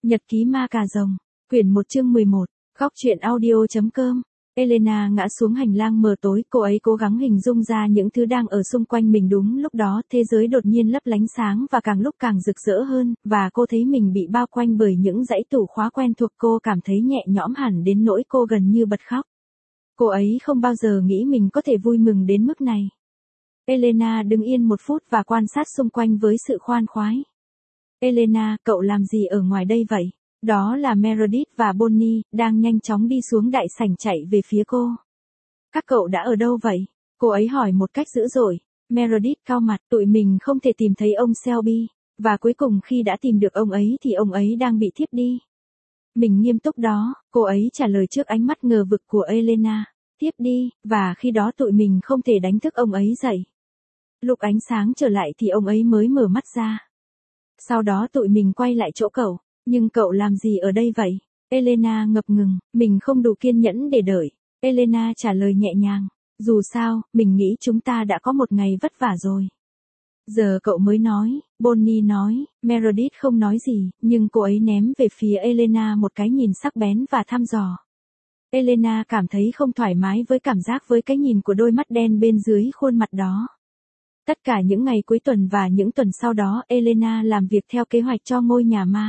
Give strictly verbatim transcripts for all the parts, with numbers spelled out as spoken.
Nhật ký ma cà rồng, quyển một chương mười một, góc truyện audio.com. Elena ngã xuống hành lang mờ tối, cô ấy cố gắng hình dung ra những thứ đang ở xung quanh mình đúng lúc đó, thế giới đột nhiên lấp lánh sáng và càng lúc càng rực rỡ hơn, và cô thấy mình bị bao quanh bởi những dãy tủ khóa quen thuộc, cô cảm thấy nhẹ nhõm hẳn đến nỗi cô gần như bật khóc. Cô ấy không bao giờ nghĩ mình có thể vui mừng đến mức này. Elena đứng yên một phút và quan sát xung quanh với sự khoan khoái. Elena, cậu làm gì ở ngoài đây vậy? Đó là Meredith và Bonnie, đang nhanh chóng đi xuống đại sảnh chạy về phía cô. Các cậu đã ở đâu vậy? Cô ấy hỏi một cách dữ dội. Meredith cau mặt, tụi mình không thể tìm thấy ông Selby, và cuối cùng khi đã tìm được ông ấy thì ông ấy đang bị thiếp đi. Mình nghiêm túc đó, cô ấy trả lời trước ánh mắt ngờ vực của Elena. Thiếp đi, và khi đó tụi mình không thể đánh thức ông ấy dậy. Lúc ánh sáng trở lại thì ông ấy mới mở mắt ra. Sau đó tụi mình quay lại chỗ cậu. Nhưng cậu làm gì ở đây vậy? Elena ngập ngừng, mình không đủ kiên nhẫn để đợi. Elena trả lời nhẹ nhàng. Dù sao, mình nghĩ chúng ta đã có một ngày vất vả rồi. Giờ cậu mới nói, Bonnie nói. Meredith không nói gì, nhưng cô ấy ném về phía Elena một cái nhìn sắc bén và thăm dò. Elena cảm thấy không thoải mái với cảm giác với cái nhìn của đôi mắt đen bên dưới khuôn mặt đó. Tất cả những ngày cuối tuần và những tuần sau đó, Elena làm việc theo kế hoạch cho ngôi nhà ma.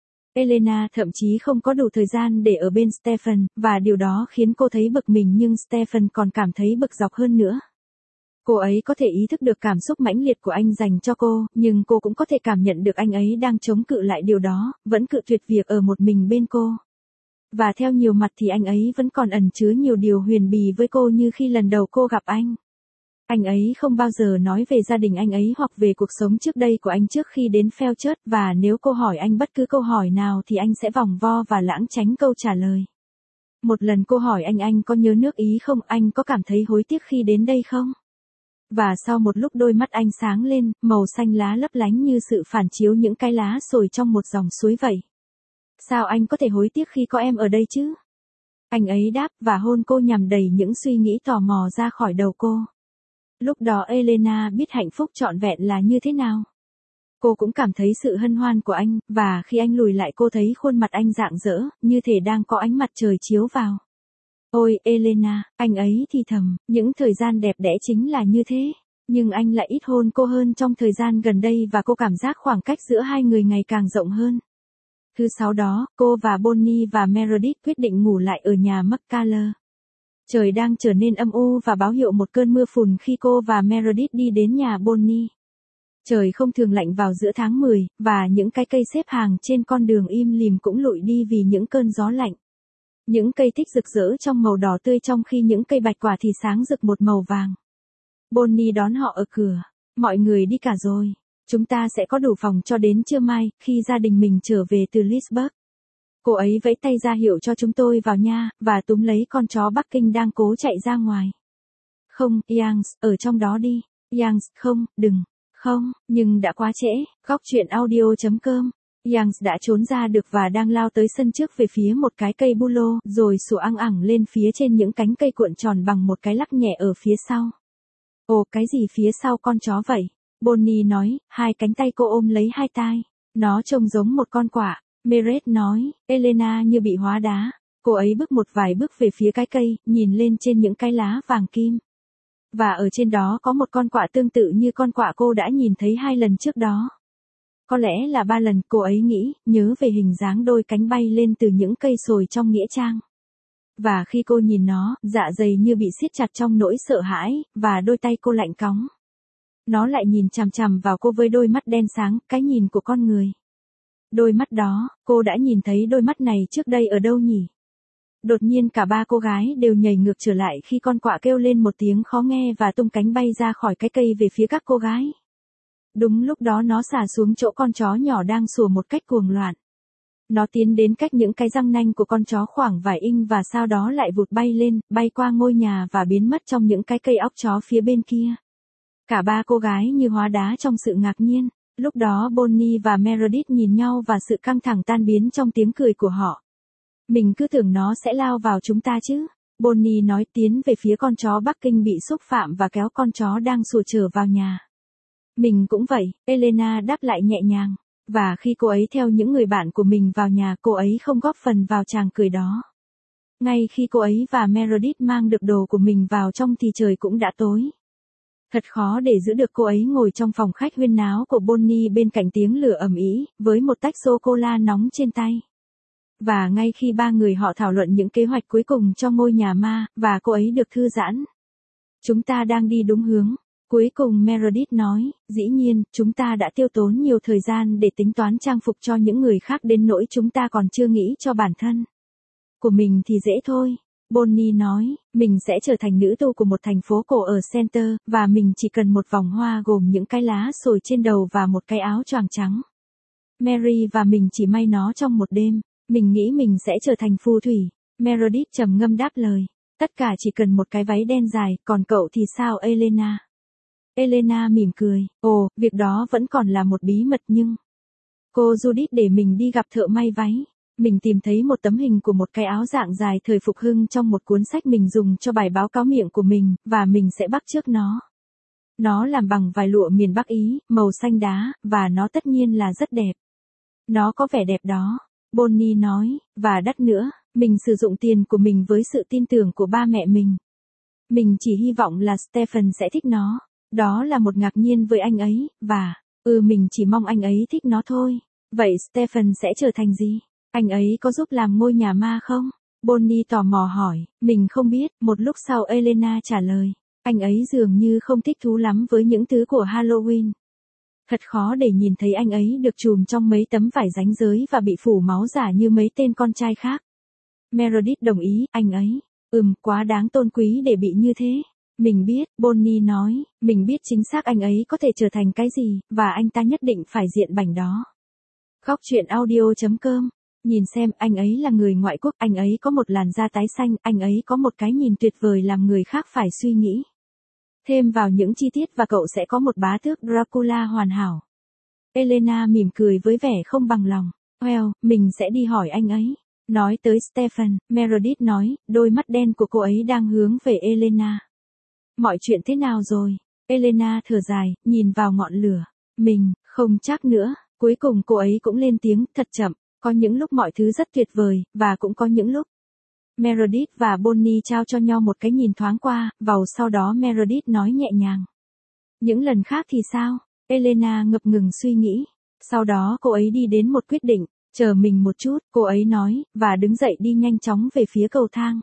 Elena thậm chí không có đủ thời gian để ở bên Stephen, và điều đó khiến cô thấy bực mình, nhưng Stephen còn cảm thấy bực dọc hơn nữa. Cô ấy có thể ý thức được cảm xúc mãnh liệt của anh dành cho cô, nhưng cô cũng có thể cảm nhận được anh ấy đang chống cự lại điều đó, vẫn cự tuyệt việc ở một mình bên cô. Và theo nhiều mặt thì anh ấy vẫn còn ẩn chứa nhiều điều huyền bí với cô như khi lần đầu cô gặp anh. Anh ấy không bao giờ nói về gia đình anh ấy hoặc về cuộc sống trước đây của anh trước khi đến Felchurch, và nếu cô hỏi anh bất cứ câu hỏi nào thì anh sẽ vòng vo và lãng tránh câu trả lời. Một lần cô hỏi anh anh có nhớ nước Ý không, anh có cảm thấy hối tiếc khi đến đây không? Và sau một lúc đôi mắt anh sáng lên, màu xanh lá lấp lánh như sự phản chiếu những cái lá sồi trong một dòng suối vậy. Sao anh có thể hối tiếc khi có em ở đây chứ? Anh ấy đáp và hôn cô nhằm đẩy những suy nghĩ tò mò ra khỏi đầu cô. Lúc đó Elena biết hạnh phúc trọn vẹn là như thế nào. Cô cũng cảm thấy sự hân hoan của anh, và khi anh lùi lại cô thấy khuôn mặt anh rạng rỡ, như thể đang có ánh mặt trời chiếu vào. Ôi, Elena, anh ấy thì thầm, những thời gian đẹp đẽ chính là như thế. Nhưng anh lại ít hôn cô hơn trong thời gian gần đây và cô cảm giác khoảng cách giữa hai người ngày càng rộng hơn. Thứ sáu đó, cô và Bonnie và Meredith quyết định ngủ lại ở nhà McCuller. Trời đang trở nên âm u và báo hiệu một cơn mưa phùn khi cô và Meredith đi đến nhà Bonnie. Trời không thường lạnh vào giữa tháng mười, và những cái cây xếp hàng trên con đường im lìm cũng lụi đi vì những cơn gió lạnh. Những cây thích rực rỡ trong màu đỏ tươi trong khi những cây bạch quả thì sáng rực một màu vàng. Bonnie đón họ ở cửa. Mọi người đi cả rồi. Chúng ta sẽ có đủ phòng cho đến trưa mai, khi gia đình mình trở về từ Leesburg. Cô ấy vẫy tay ra hiệu cho chúng tôi vào nha, và túm lấy con chó Bắc Kinh đang cố chạy ra ngoài. Không, Youngs, ở trong đó đi. Youngs, không, đừng. Không, nhưng đã quá trễ. Góc truyện audio.com. Youngs đã trốn ra được và đang lao tới sân trước về phía một cái cây bu lô, rồi sủa ăng ẳng lên phía trên những cánh cây cuộn tròn bằng một cái lắc nhẹ ở phía sau. Ồ, cái gì phía sau con chó vậy? Bonnie nói, hai cánh tay cô ôm lấy hai tai. Nó trông giống một con quạ. Meredith nói. Elena như bị hóa đá. Cô ấy bước một vài bước về phía cái cây, nhìn lên trên những cái lá vàng kim. Và ở trên đó có một con quạ tương tự như con quạ cô đã nhìn thấy hai lần trước đó. Có lẽ là ba lần, cô ấy nghĩ, nhớ về hình dáng đôi cánh bay lên từ những cây sồi trong nghĩa trang. Và khi cô nhìn nó, dạ dày như bị siết chặt trong nỗi sợ hãi, và đôi tay cô lạnh cóng. Nó lại nhìn chằm chằm vào cô với đôi mắt đen sáng, cái nhìn của con người. Đôi mắt đó, cô đã nhìn thấy đôi mắt này trước đây ở đâu nhỉ? Đột nhiên cả ba cô gái đều nhảy ngược trở lại khi con quạ kêu lên một tiếng khó nghe và tung cánh bay ra khỏi cái cây về phía các cô gái. Đúng lúc đó nó xả xuống chỗ con chó nhỏ đang sủa một cách cuồng loạn. Nó tiến đến cách những cái răng nanh của con chó khoảng vài inch và sau đó lại vụt bay lên, bay qua ngôi nhà và biến mất trong những cái cây óc chó phía bên kia. Cả ba cô gái như hóa đá trong sự ngạc nhiên. Lúc đó Bonnie và Meredith nhìn nhau và sự căng thẳng tan biến trong tiếng cười của họ. Mình cứ tưởng nó sẽ lao vào chúng ta chứ. Bonnie nói, tiến về phía con chó Bắc Kinh bị xúc phạm và kéo con chó đang sủa trở vào nhà. Mình cũng vậy, Elena đáp lại nhẹ nhàng. Và khi cô ấy theo những người bạn của mình vào nhà, cô ấy không góp phần vào tràng cười đó. Ngay khi cô ấy và Meredith mang được đồ của mình vào trong thì trời cũng đã tối. Thật khó để giữ được cô ấy ngồi trong phòng khách huyên náo của Bonnie bên cạnh tiếng lửa ầm ĩ, với một tách sô-cô-la nóng trên tay. Và ngay khi ba người họ thảo luận những kế hoạch cuối cùng cho ngôi nhà ma, và cô ấy được thư giãn. Chúng ta đang đi đúng hướng. Cuối cùng Meredith nói, dĩ nhiên, chúng ta đã tiêu tốn nhiều thời gian để tính toán trang phục cho những người khác đến nỗi chúng ta còn chưa nghĩ cho bản thân. Của mình thì dễ thôi. Bonnie nói, mình sẽ trở thành nữ tu của một thành phố cổ ở Center, và mình chỉ cần một vòng hoa gồm những cái lá sồi trên đầu và một cái áo choàng trắng. Mary và mình chỉ may nó trong một đêm. Mình nghĩ mình sẽ trở thành phù thủy. Meredith trầm ngâm đáp lời. Tất cả chỉ cần một cái váy đen dài, còn cậu thì sao Elena? Elena mỉm cười. Ồ, việc đó vẫn còn là một bí mật nhưng... Cô Judith để mình đi gặp thợ may váy. Mình tìm thấy một tấm hình của một cái áo dạng dài thời phục hưng trong một cuốn sách mình dùng cho bài báo cáo miệng của mình, và mình sẽ bắt chước nó. Nó làm bằng vải lụa miền Bắc Ý, màu xanh đá, và nó tất nhiên là rất đẹp. Nó có vẻ đẹp đó. Bonnie nói, và đắt nữa, mình sử dụng tiền của mình với sự tin tưởng của ba mẹ mình. Mình chỉ hy vọng là Stephen sẽ thích nó. Đó là một ngạc nhiên với anh ấy, và, ừ mình chỉ mong anh ấy thích nó thôi. Vậy Stephen sẽ trở thành gì? Anh ấy có giúp làm ngôi nhà ma không? Bonnie tò mò hỏi, mình không biết, một lúc sau Elena trả lời. Anh ấy dường như không thích thú lắm với những thứ của Halloween. Thật khó để nhìn thấy anh ấy được trùm trong mấy tấm vải ránh rới và bị phủ máu giả như mấy tên con trai khác. Meredith đồng ý, anh ấy, ừm, quá đáng tôn quý để bị như thế. Mình biết, Bonnie nói, mình biết chính xác anh ấy có thể trở thành cái gì, và anh ta nhất định phải diện bảnh đó. Góc truyện audio chấm com. Nhìn xem, anh ấy là người ngoại quốc, anh ấy có một làn da tái xanh, anh ấy có một cái nhìn tuyệt vời làm người khác phải suy nghĩ. Thêm vào những chi tiết và cậu sẽ có một bá tước Dracula hoàn hảo. Elena mỉm cười với vẻ không bằng lòng. Well, mình sẽ đi hỏi anh ấy. Nói tới Stephen, Meredith nói, đôi mắt đen của cô ấy đang hướng về Elena. Mọi chuyện thế nào rồi? Elena thở dài, nhìn vào ngọn lửa. Mình, không chắc nữa. Cuối cùng cô ấy cũng lên tiếng, thật chậm. Có những lúc mọi thứ rất tuyệt vời, và cũng có những lúc. Meredith và Bonnie trao cho nhau một cái nhìn thoáng qua, vào sau đó Meredith nói nhẹ nhàng. Những lần khác thì sao? Elena ngập ngừng suy nghĩ. Sau đó cô ấy đi đến một quyết định, chờ mình một chút, cô ấy nói, và đứng dậy đi nhanh chóng về phía cầu thang.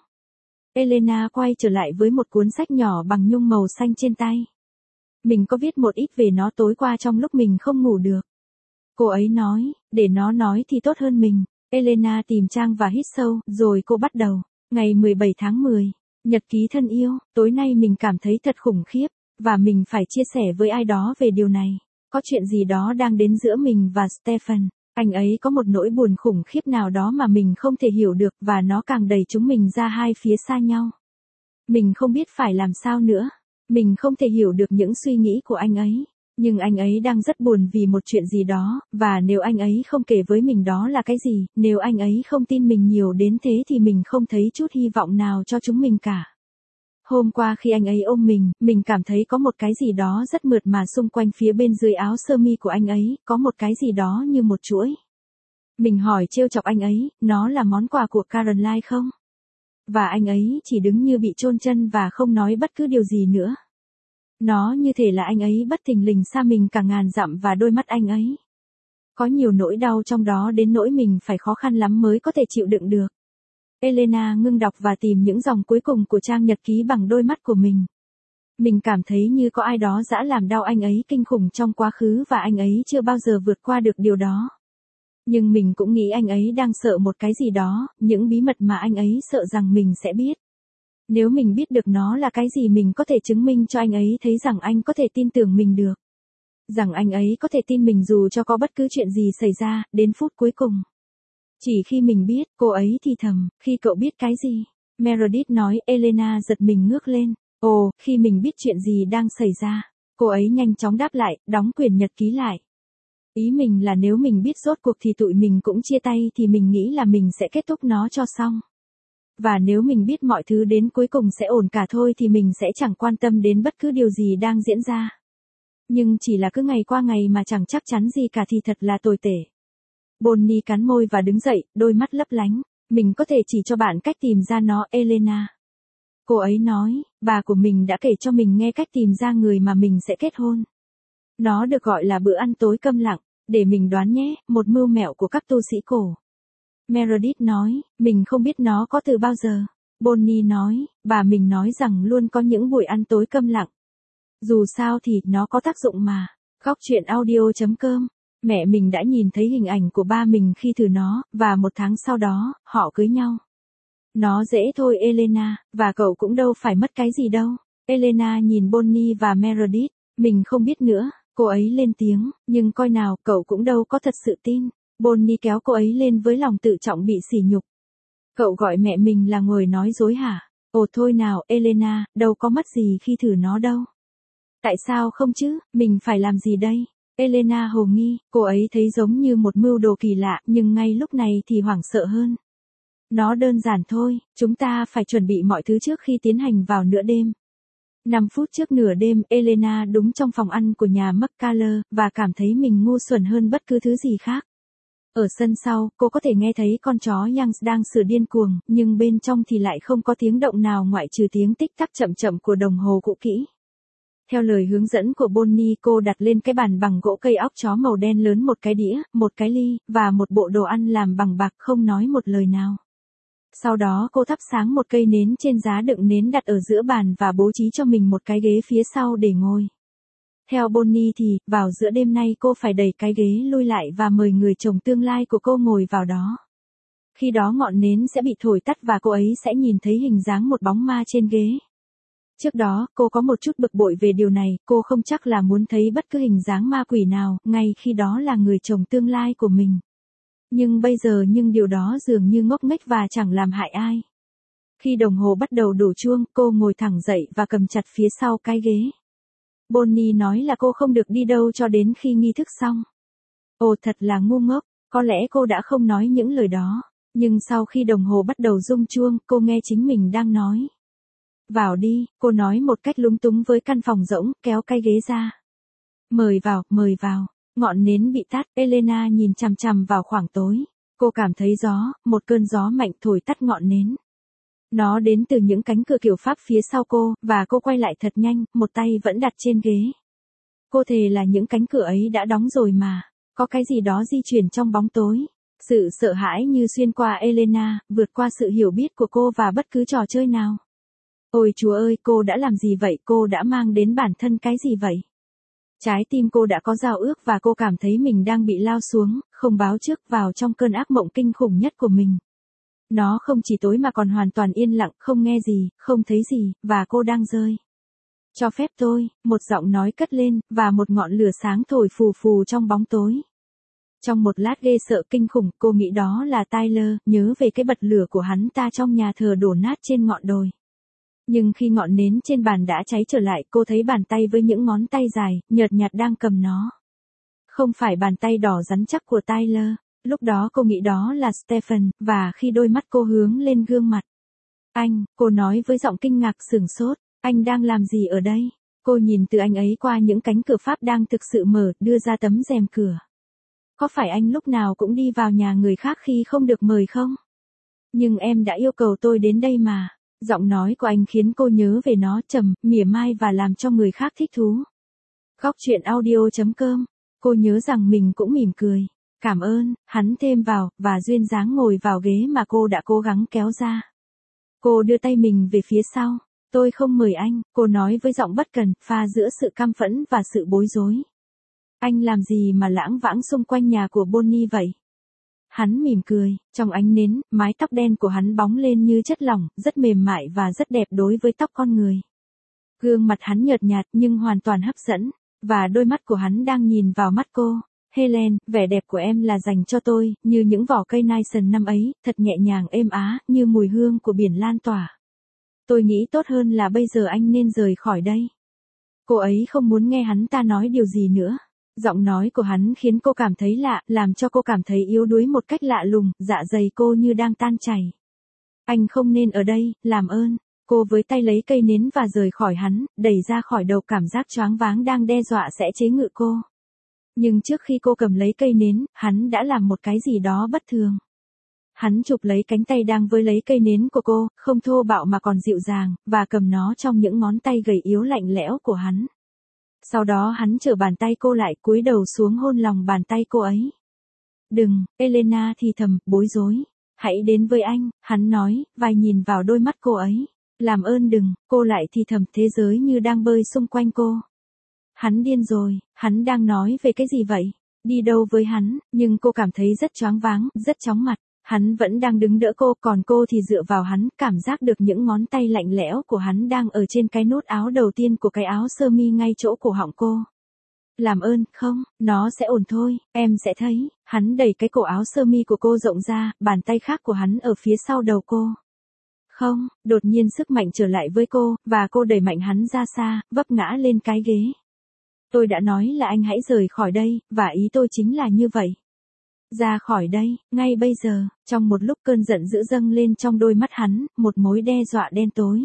Elena quay trở lại với một cuốn sách nhỏ bằng nhung màu xanh trên tay. Mình có viết một ít về nó tối qua trong lúc mình không ngủ được. Cô ấy nói, để nó nói thì tốt hơn mình. Elena tìm trang và hít sâu, rồi cô bắt đầu. Ngày mười bảy tháng mười, nhật ký thân yêu, tối nay mình cảm thấy thật khủng khiếp, và mình phải chia sẻ với ai đó về điều này. Có chuyện gì đó đang đến giữa mình và Stephen. Anh ấy có một nỗi buồn khủng khiếp nào đó mà mình không thể hiểu được, và nó càng đẩy chúng mình ra hai phía xa nhau. Mình không biết phải làm sao nữa. Mình không thể hiểu được những suy nghĩ của anh ấy. Nhưng anh ấy đang rất buồn vì một chuyện gì đó, và nếu anh ấy không kể với mình đó là cái gì, nếu anh ấy không tin mình nhiều đến thế thì mình không thấy chút hy vọng nào cho chúng mình cả. Hôm qua khi anh ấy ôm mình, mình cảm thấy có một cái gì đó rất mượt mà xung quanh phía bên dưới áo sơ mi của anh ấy, có một cái gì đó như một chuỗi. Mình hỏi trêu chọc anh ấy, nó là món quà của Caroline không? Và anh ấy chỉ đứng như bị chôn chân và không nói bất cứ điều gì nữa. Nó như thể là anh ấy bất thình lình xa mình cả ngàn dặm và đôi mắt anh ấy. Có nhiều nỗi đau trong đó đến nỗi mình phải khó khăn lắm mới có thể chịu đựng được. Elena ngưng đọc và tìm những dòng cuối cùng của trang nhật ký bằng đôi mắt của mình. Mình cảm thấy như có ai đó dã làm đau anh ấy kinh khủng trong quá khứ và anh ấy chưa bao giờ vượt qua được điều đó. Nhưng mình cũng nghĩ anh ấy đang sợ một cái gì đó, những bí mật mà anh ấy sợ rằng mình sẽ biết. Nếu mình biết được nó là cái gì mình có thể chứng minh cho anh ấy thấy rằng anh có thể tin tưởng mình được. Rằng anh ấy có thể tin mình dù cho có bất cứ chuyện gì xảy ra, đến phút cuối cùng. Chỉ khi mình biết, cô ấy thì thầm, khi cậu biết cái gì? Meredith nói, Elena giật mình ngước lên. Ồ, khi mình biết chuyện gì đang xảy ra. Cô ấy nhanh chóng đáp lại, đóng quyển nhật ký lại. Ý mình là nếu mình biết rốt cuộc thì tụi mình cũng chia tay thì mình nghĩ là mình sẽ kết thúc nó cho xong. Và nếu mình biết mọi thứ đến cuối cùng sẽ ổn cả thôi thì mình sẽ chẳng quan tâm đến bất cứ điều gì đang diễn ra. Nhưng chỉ là cứ ngày qua ngày mà chẳng chắc chắn gì cả thì thật là tồi tệ. Bonnie cắn môi và đứng dậy, đôi mắt lấp lánh. Mình có thể chỉ cho bạn cách tìm ra nó, Elena. Cô ấy nói, bà của mình đã kể cho mình nghe cách tìm ra người mà mình sẽ kết hôn. Nó được gọi là bữa ăn tối câm lặng, để mình đoán nhé, một mưu mẹo của các tu sĩ cổ. Meredith nói, mình không biết nó có từ bao giờ. Bonnie nói, bà mình nói rằng luôn có những buổi ăn tối câm lặng. Dù sao thì, nó có tác dụng mà. Khóc chuyện audio chấm com. Mẹ mình đã nhìn thấy hình ảnh của ba mình khi thử nó, và một tháng sau đó, họ cưới nhau. Nó dễ thôi Elena, và cậu cũng đâu phải mất cái gì đâu. Elena nhìn Bonnie và Meredith, mình không biết nữa, cô ấy lên tiếng, nhưng coi nào, cậu cũng đâu có thật sự tin. Bonnie kéo cô ấy lên với lòng tự trọng bị sỉ nhục. Cậu gọi mẹ mình là người nói dối hả? Ồ thôi nào, Elena, đâu có mất gì khi thử nó đâu. Tại sao không chứ, mình phải làm gì đây? Elena hồ nghi, cô ấy thấy giống như một mưu đồ kỳ lạ, nhưng ngay lúc này thì hoảng sợ hơn. Nó đơn giản thôi, chúng ta phải chuẩn bị mọi thứ trước khi tiến hành vào nửa đêm. năm phút trước nửa đêm, Elena đúng trong phòng ăn của nhà McCuller, và cảm thấy mình ngu xuẩn hơn bất cứ thứ gì khác. Ở sân sau, cô có thể nghe thấy con chó Youngs đang sủa điên cuồng, nhưng bên trong thì lại không có tiếng động nào ngoại trừ tiếng tích tắc chậm chậm của đồng hồ cũ kỹ. Theo lời hướng dẫn của Bonnie, cô đặt lên cái bàn bằng gỗ cây óc chó màu đen lớn một cái đĩa, một cái ly, và một bộ đồ ăn làm bằng bạc, không nói một lời nào. Sau đó cô thắp sáng một cây nến trên giá đựng nến đặt ở giữa bàn và bố trí cho mình một cái ghế phía sau để ngồi. Theo Bonnie thì, vào giữa đêm nay cô phải đẩy cái ghế lui lại và mời người chồng tương lai của cô ngồi vào đó. Khi đó ngọn nến sẽ bị thổi tắt và cô ấy sẽ nhìn thấy hình dáng một bóng ma trên ghế. Trước đó, cô có một chút bực bội về điều này, cô không chắc là muốn thấy bất cứ hình dáng ma quỷ nào, ngay khi đó là người chồng tương lai của mình. Nhưng bây giờ nhưng điều đó dường như ngốc nghếch và chẳng làm hại ai. Khi đồng hồ bắt đầu đổ chuông, cô ngồi thẳng dậy và cầm chặt phía sau cái ghế. Bonnie nói là cô không được đi đâu cho đến khi nghi thức xong. Ồ thật là ngu ngốc, có lẽ cô đã không nói những lời đó. Nhưng sau khi đồng hồ bắt đầu rung chuông, cô nghe chính mình đang nói. Vào đi, cô nói một cách lúng túng với căn phòng rỗng, kéo cái ghế ra. Mời vào, mời vào. Ngọn nến bị tắt, Elena nhìn chằm chằm vào khoảng tối. Cô cảm thấy gió, một cơn gió mạnh thổi tắt ngọn nến. Nó đến từ những cánh cửa kiểu Pháp phía sau cô, và cô quay lại thật nhanh, một tay vẫn đặt trên ghế. Cô thề là những cánh cửa ấy đã đóng rồi mà. Có cái gì đó di chuyển trong bóng tối. Sự sợ hãi như xuyên qua Elena, vượt qua sự hiểu biết của cô và bất cứ trò chơi nào. Ôi Chúa ơi, cô đã làm gì vậy, cô đã mang đến bản thân cái gì vậy? Trái tim cô đã có giao ước và cô cảm thấy mình đang bị lao xuống, không báo trước vào trong cơn ác mộng kinh khủng nhất của mình. Nó không chỉ tối mà còn hoàn toàn yên lặng, không nghe gì, không thấy gì, và cô đang rơi. Cho phép tôi, một giọng nói cất lên, và một ngọn lửa sáng thổi phù phù trong bóng tối. Trong một lát ghê sợ kinh khủng, cô nghĩ đó là Tyler, nhớ về cái bật lửa của hắn ta trong nhà thờ đổ nát trên ngọn đồi. Nhưng khi ngọn nến trên bàn đã cháy trở lại, cô thấy bàn tay với những ngón tay dài, nhợt nhạt đang cầm nó. Không phải bàn tay đỏ rắn chắc của Tyler. Lúc đó cô nghĩ đó là Stephen, và khi đôi mắt cô hướng lên gương mặt. Anh, cô nói với giọng kinh ngạc sửng sốt, anh đang làm gì ở đây? Cô nhìn từ anh ấy qua những cánh cửa Pháp đang thực sự mở, đưa ra tấm rèm cửa. Có phải anh lúc nào cũng đi vào nhà người khác khi không được mời không? Nhưng em đã yêu cầu tôi đến đây mà. Giọng nói của anh khiến cô nhớ về nó, trầm, mỉa mai và làm cho người khác thích thú. Khóc chuyện audio chấm com. Cô nhớ rằng mình cũng mỉm cười. Cảm ơn, hắn thêm vào, và duyên dáng ngồi vào ghế mà cô đã cố gắng kéo ra. Cô đưa tay mình về phía sau. Tôi không mời anh, cô nói với giọng bất cần, pha giữa sự căm phẫn và sự bối rối. Anh làm gì mà lãng vãng xung quanh nhà của Bonnie vậy? Hắn mỉm cười, trong ánh nến, mái tóc đen của hắn bóng lên như chất lỏng, rất mềm mại và rất đẹp đối với tóc con người. Gương mặt hắn nhợt nhạt nhưng hoàn toàn hấp dẫn, và đôi mắt của hắn đang nhìn vào mắt cô. Helen, vẻ đẹp của em là dành cho tôi, như những vỏ cây Nisan năm ấy, thật nhẹ nhàng êm á, như mùi hương của biển lan tỏa. Tôi nghĩ tốt hơn là bây giờ anh nên rời khỏi đây. Cô ấy không muốn nghe hắn ta nói điều gì nữa. Giọng nói của hắn khiến cô cảm thấy lạ, làm cho cô cảm thấy yếu đuối một cách lạ lùng, dạ dày cô như đang tan chảy. Anh không nên ở đây, làm ơn. Cô với tay lấy cây nến và rời khỏi hắn, đẩy ra khỏi đầu cảm giác choáng váng đang đe dọa sẽ chế ngự cô. Nhưng trước khi cô cầm lấy cây nến, hắn đã làm một cái gì đó bất thường. Hắn chụp lấy cánh tay đang với lấy cây nến của cô, không thô bạo mà còn dịu dàng, và cầm nó trong những ngón tay gầy yếu lạnh lẽo của hắn. Sau đó hắn trở bàn tay cô lại, cúi đầu xuống hôn lòng bàn tay cô ấy. Đừng, Elena thì thầm, bối rối. Hãy đến với anh, hắn nói, và nhìn vào đôi mắt cô ấy. Làm ơn đừng, cô lại thì thầm, thế giới như đang bơi xung quanh cô. Hắn điên rồi, hắn đang nói về cái gì vậy? Đi đâu với hắn, nhưng cô cảm thấy rất choáng váng, rất chóng mặt. Hắn vẫn đang đứng đỡ cô, còn cô thì dựa vào hắn, cảm giác được những ngón tay lạnh lẽo của hắn đang ở trên cái nút áo đầu tiên của cái áo sơ mi ngay chỗ cổ họng cô. Làm ơn, không, nó sẽ ổn thôi, em sẽ thấy. Hắn đẩy cái cổ áo sơ mi của cô rộng ra, bàn tay khác của hắn ở phía sau đầu cô. Không, đột nhiên sức mạnh trở lại với cô, và cô đẩy mạnh hắn ra xa, vấp ngã lên cái ghế. Tôi đã nói là anh hãy rời khỏi đây, và ý tôi chính là như vậy. Ra khỏi đây, ngay bây giờ. Trong một lúc cơn giận dữ dâng lên trong đôi mắt hắn, một mối đe dọa đen tối.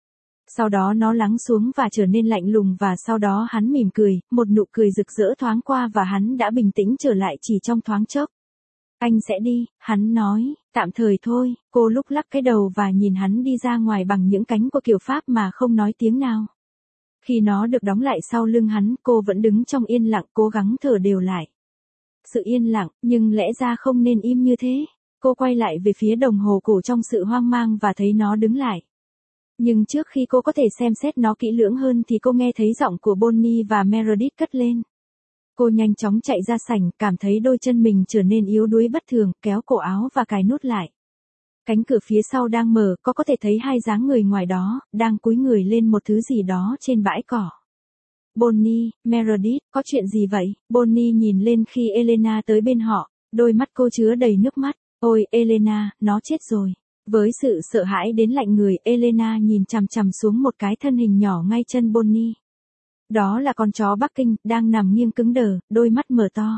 Sau đó nó lắng xuống và trở nên lạnh lùng, và sau đó hắn mỉm cười, một nụ cười rực rỡ thoáng qua và hắn đã bình tĩnh trở lại chỉ trong thoáng chốc. Anh sẽ đi, hắn nói, tạm thời thôi. Cô lúc lắc cái đầu và nhìn hắn đi ra ngoài bằng những cánh của kiểu Pháp mà không nói tiếng nào. Khi nó được đóng lại sau lưng hắn, cô vẫn đứng trong yên lặng, cố gắng thở đều lại. Sự yên lặng, nhưng lẽ ra không nên im như thế. Cô quay lại về phía đồng hồ cổ trong sự hoang mang và thấy nó đứng lại. Nhưng trước khi cô có thể xem xét nó kỹ lưỡng hơn thì cô nghe thấy giọng của Bonnie và Meredith cất lên. Cô nhanh chóng chạy ra sảnh, cảm thấy đôi chân mình trở nên yếu đuối bất thường, kéo cổ áo và cài nút lại. Cánh cửa phía sau đang mở, có có thể thấy hai dáng người ngoài đó, đang cúi người lên một thứ gì đó trên bãi cỏ. Bonnie, Meredith, có chuyện gì vậy? Bonnie nhìn lên khi Elena tới bên họ, đôi mắt cô chứa đầy nước mắt. Ôi, Elena, nó chết rồi. Với sự sợ hãi đến lạnh người, Elena nhìn chằm chằm xuống một cái thân hình nhỏ ngay chân Bonnie. Đó là con chó Bắc Kinh, đang nằm nghiêng cứng đờ, đôi mắt mở to.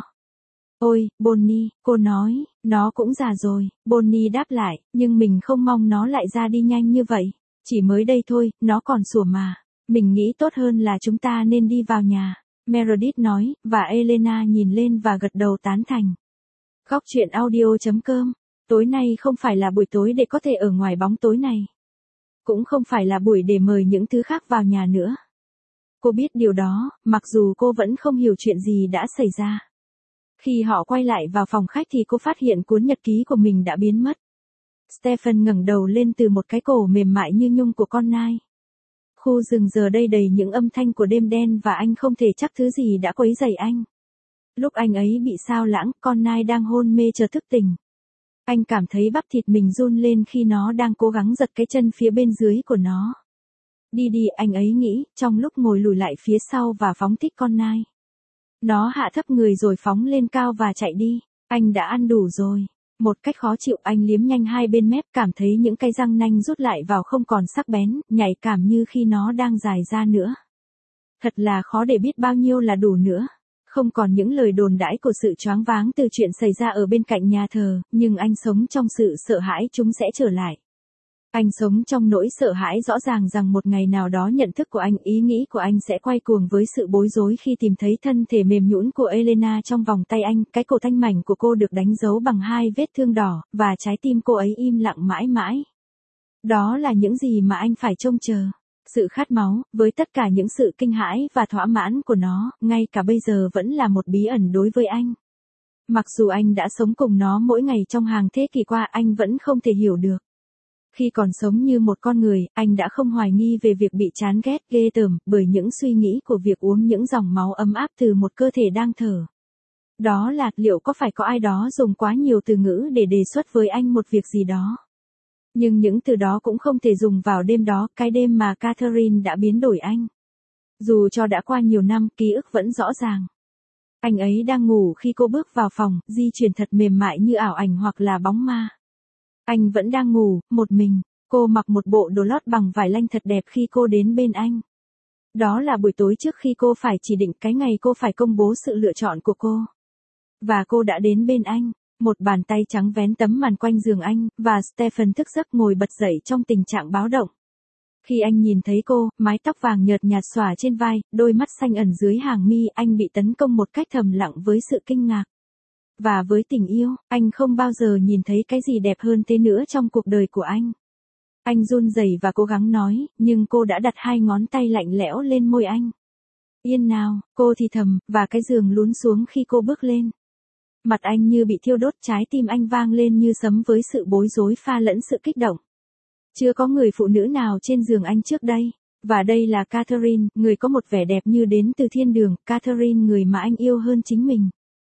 Ôi, Bonnie, cô nói, nó cũng già rồi. Bonnie đáp lại, nhưng mình không mong nó lại ra đi nhanh như vậy. Chỉ mới đây thôi, nó còn sủa mà. Mình nghĩ tốt hơn là chúng ta nên đi vào nhà. Meredith nói, và Elena nhìn lên và gật đầu tán thành. Góc truyện audio chấm com. Tối nay không phải là buổi tối để có thể ở ngoài bóng tối này. Cũng không phải là buổi để mời những thứ khác vào nhà nữa. Cô biết điều đó, mặc dù cô vẫn không hiểu chuyện gì đã xảy ra. Khi họ quay lại vào phòng khách thì cô phát hiện cuốn nhật ký của mình đã biến mất. Stephen ngẩng đầu lên từ một cái cổ mềm mại như nhung của con nai. Khu rừng giờ đây đầy những âm thanh của đêm đen và anh không thể chắc thứ gì đã quấy rầy anh. Lúc anh ấy bị sao lãng, con nai đang hôn mê chờ thức tỉnh. Anh cảm thấy bắp thịt mình run lên khi nó đang cố gắng giật cái chân phía bên dưới của nó. Đi đi, anh ấy nghĩ, trong lúc ngồi lùi lại phía sau và phóng thích con nai. Nó hạ thấp người rồi phóng lên cao và chạy đi. Anh đã ăn đủ rồi. Một cách khó chịu, anh liếm nhanh hai bên mép, cảm thấy những cái răng nanh rút lại vào không còn sắc bén, nhạy cảm như khi nó đang dài ra nữa. Thật là khó để biết bao nhiêu là đủ nữa. Không còn những lời đồn đãi của sự choáng váng từ chuyện xảy ra ở bên cạnh nhà thờ, nhưng anh sống trong sự sợ hãi chúng sẽ trở lại. Anh sống trong nỗi sợ hãi rõ ràng rằng một ngày nào đó nhận thức của anh, ý nghĩ của anh sẽ quay cuồng với sự bối rối khi tìm thấy thân thể mềm nhũn của Elena trong vòng tay anh, cái cổ thanh mảnh của cô được đánh dấu bằng hai vết thương đỏ, và trái tim cô ấy im lặng mãi mãi. Đó là những gì mà anh phải trông chờ. Sự khát máu, với tất cả những sự kinh hãi và thỏa mãn của nó, ngay cả bây giờ vẫn là một bí ẩn đối với anh. Mặc dù anh đã sống cùng nó mỗi ngày trong hàng thế kỷ qua, anh vẫn không thể hiểu được. Khi còn sống như một con người, anh đã không hoài nghi về việc bị chán ghét ghê tởm bởi những suy nghĩ của việc uống những dòng máu ấm áp từ một cơ thể đang thở. Đó là, liệu có phải có ai đó dùng quá nhiều từ ngữ để đề xuất với anh một việc gì đó? Nhưng những từ đó cũng không thể dùng vào đêm đó, cái đêm mà Catherine đã biến đổi anh. Dù cho đã qua nhiều năm, ký ức vẫn rõ ràng. Anh ấy đang ngủ khi cô bước vào phòng, di chuyển thật mềm mại như ảo ảnh hoặc là bóng ma. Anh vẫn đang ngủ, một mình. Cô mặc một bộ đồ lót bằng vải lanh thật đẹp khi cô đến bên anh. Đó là buổi tối trước khi cô phải chỉ định cái ngày cô phải công bố sự lựa chọn của cô. Và cô đã đến bên anh. Một bàn tay trắng vén tấm màn quanh giường anh, và Stephen thức giấc ngồi bật dậy trong tình trạng báo động. Khi anh nhìn thấy cô, mái tóc vàng nhợt nhạt xõa trên vai, đôi mắt xanh ẩn dưới hàng mi, anh bị tấn công một cách thầm lặng với sự kinh ngạc. Và với tình yêu, anh không bao giờ nhìn thấy cái gì đẹp hơn thế nữa trong cuộc đời của anh. Anh run rẩy và cố gắng nói, nhưng cô đã đặt hai ngón tay lạnh lẽo lên môi anh. Yên nào, cô thì thầm, và cái giường lún xuống khi cô bước lên. Mặt anh như bị thiêu đốt, trái tim anh vang lên như sấm với sự bối rối pha lẫn sự kích động. Chưa có người phụ nữ nào trên giường anh trước đây. Và đây là Catherine, người có một vẻ đẹp như đến từ thiên đường, Catherine người mà anh yêu hơn chính mình.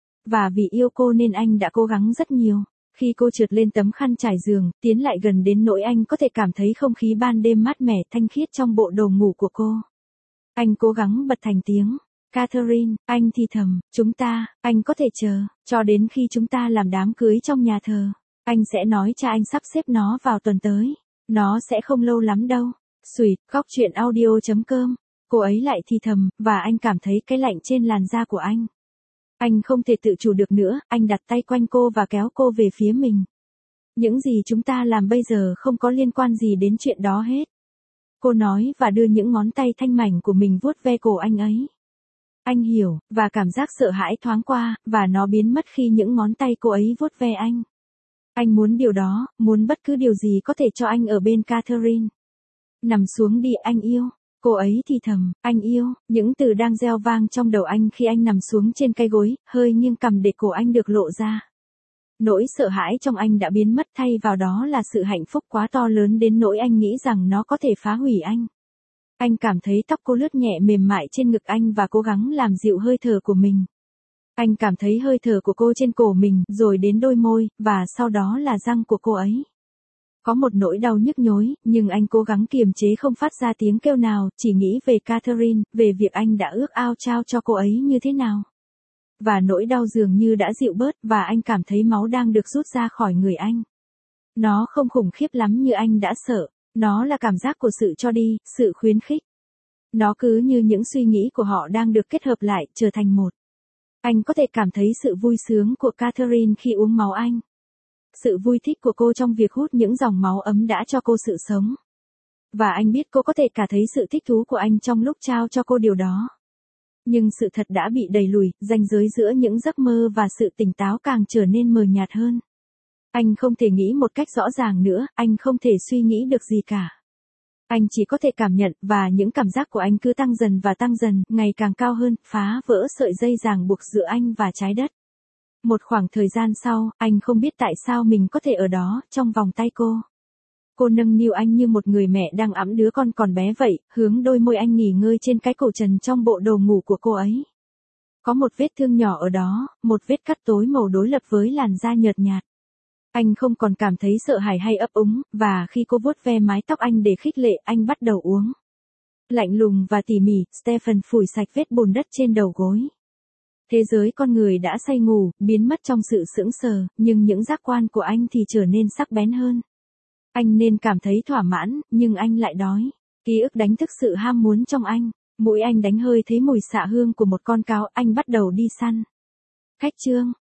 Và vì yêu cô nên anh đã cố gắng rất nhiều. Khi cô trượt lên tấm khăn trải giường, tiến lại gần đến nỗi anh có thể cảm thấy không khí ban đêm mát mẻ thanh khiết trong bộ đồ ngủ của cô. Anh cố gắng bật thành tiếng. Catherine, anh thì thầm, chúng ta, anh có thể chờ, cho đến khi chúng ta làm đám cưới trong nhà thờ. Anh sẽ nói cha anh sắp xếp nó vào tuần tới. Nó sẽ không lâu lắm đâu. Sweet, góc truyện audio chấm com. Cô ấy lại thì thầm, và anh cảm thấy cái lạnh trên làn da của anh. Anh không thể tự chủ được nữa, anh đặt tay quanh cô và kéo cô về phía mình. Những gì chúng ta làm bây giờ không có liên quan gì đến chuyện đó hết. Cô nói và đưa những ngón tay thanh mảnh của mình vuốt ve cổ anh ấy. Anh hiểu, và cảm giác sợ hãi thoáng qua, và nó biến mất khi những ngón tay cô ấy vuốt ve anh. Anh muốn điều đó, muốn bất cứ điều gì có thể cho anh ở bên Catherine. Nằm xuống đi, anh yêu. Cô ấy thì thầm, anh yêu, những từ đang reo vang trong đầu anh khi anh nằm xuống trên cái gối, hơi nghiêng cằm để cổ anh được lộ ra. Nỗi sợ hãi trong anh đã biến mất, thay vào đó là sự hạnh phúc quá to lớn đến nỗi anh nghĩ rằng nó có thể phá hủy anh. Anh cảm thấy tóc cô lướt nhẹ mềm mại trên ngực anh và cố gắng làm dịu hơi thở của mình. Anh cảm thấy hơi thở của cô trên cổ mình, rồi đến đôi môi, và sau đó là răng của cô ấy. Có một nỗi đau nhức nhối, nhưng anh cố gắng kiềm chế không phát ra tiếng kêu nào, chỉ nghĩ về Catherine, về việc anh đã ước ao trao cho cô ấy như thế nào. Và nỗi đau dường như đã dịu bớt, và anh cảm thấy máu đang được rút ra khỏi người anh. Nó không khủng khiếp lắm như anh đã sợ, nó là cảm giác của sự cho đi, sự khuyến khích. Nó cứ như những suy nghĩ của họ đang được kết hợp lại, trở thành một. Anh có thể cảm thấy sự vui sướng của Catherine khi uống máu anh. Sự vui thích của cô trong việc hút những dòng máu ấm đã cho cô sự sống. Và anh biết cô có thể cả thấy sự thích thú của anh trong lúc trao cho cô điều đó. Nhưng sự thật đã bị đẩy lùi, ranh giới giữa những giấc mơ và sự tỉnh táo càng trở nên mờ nhạt hơn. Anh không thể nghĩ một cách rõ ràng nữa, anh không thể suy nghĩ được gì cả. Anh chỉ có thể cảm nhận, và những cảm giác của anh cứ tăng dần và tăng dần, ngày càng cao hơn, phá vỡ sợi dây ràng buộc giữa anh và trái đất. Một khoảng thời gian sau, anh không biết tại sao mình có thể ở đó, trong vòng tay cô. Cô nâng niu anh như một người mẹ đang ẵm đứa con còn bé vậy, hướng đôi môi anh nghỉ ngơi trên cái cổ trần trong bộ đồ ngủ của cô ấy. Có một vết thương nhỏ ở đó, một vết cắt tối màu đối lập với làn da nhợt nhạt. Anh không còn cảm thấy sợ hãi hay ấp úng, và khi cô vuốt ve mái tóc anh để khích lệ, anh bắt đầu uống. Lạnh lùng và tỉ mỉ, Stephen phủi sạch vết bùn đất trên đầu gối. Thế giới con người đã say ngủ, biến mất trong sự sững sờ, nhưng những giác quan của anh thì trở nên sắc bén hơn. Anh nên cảm thấy thỏa mãn, nhưng anh lại đói. Ký ức đánh thức sự ham muốn trong anh. Mũi anh đánh hơi thấy mùi xạ hương của một con cáo, anh bắt đầu đi săn. Khách chương.